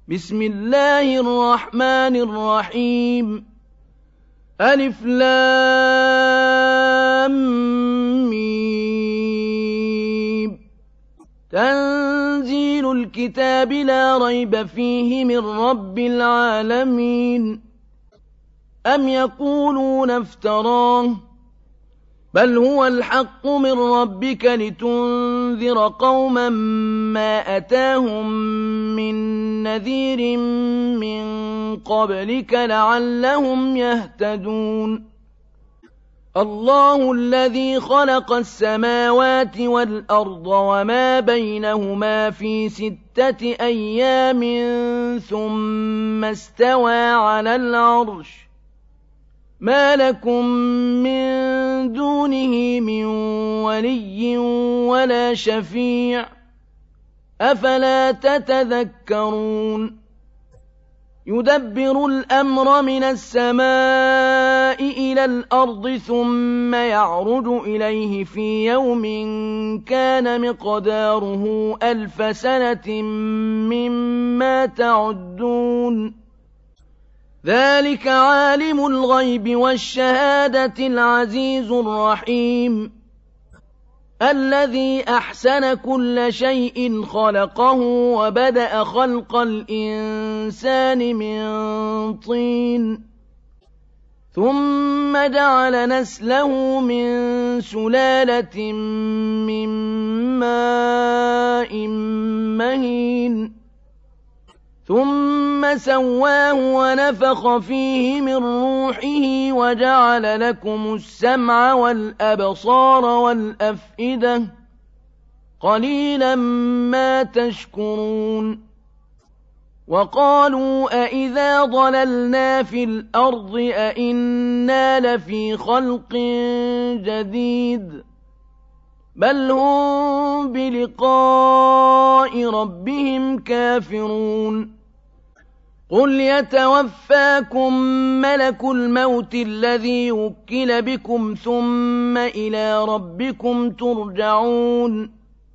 بسم الله الرحمن الرحيم ألف لام ميم تنزيل الكتاب لا ريب فيه من رب العالمين أم يقولون افتراه بل هو الحق من ربك لتنذر قوما ما أتاهم من نذير من قبلك لعلهم يهتدون الله الذي خلق السماوات والأرض وما بينهما في 6 أيام ثم استوى على العرش ما لكم من دونه من ولي ولا شفيع أفلا تتذكرون يدبر الأمر من السماء إلى الأرض ثم يعرج إليه في يوم كان مقداره 1000 سنة مما تعدون ذلك عالم الغيب والشهادة العزيز الرحيم الذي أحسن كل شيء خلقه وبدأ خلق الإنسان من طين ثم جعل نسله من سلالة من ماء مهين ثم سواه ونفخ فيه من روحه وجعل لكم السمع والأبصار والأفئدة قليلا ما تشكرون وقالوا أإذا ضللنا في الأرض أإنا لفي خلق جديد بل هم بلقاء ربهم كافرون قل يتوفاكم ملك الموت الذي وكل بكم ثم إلى ربكم ترجعون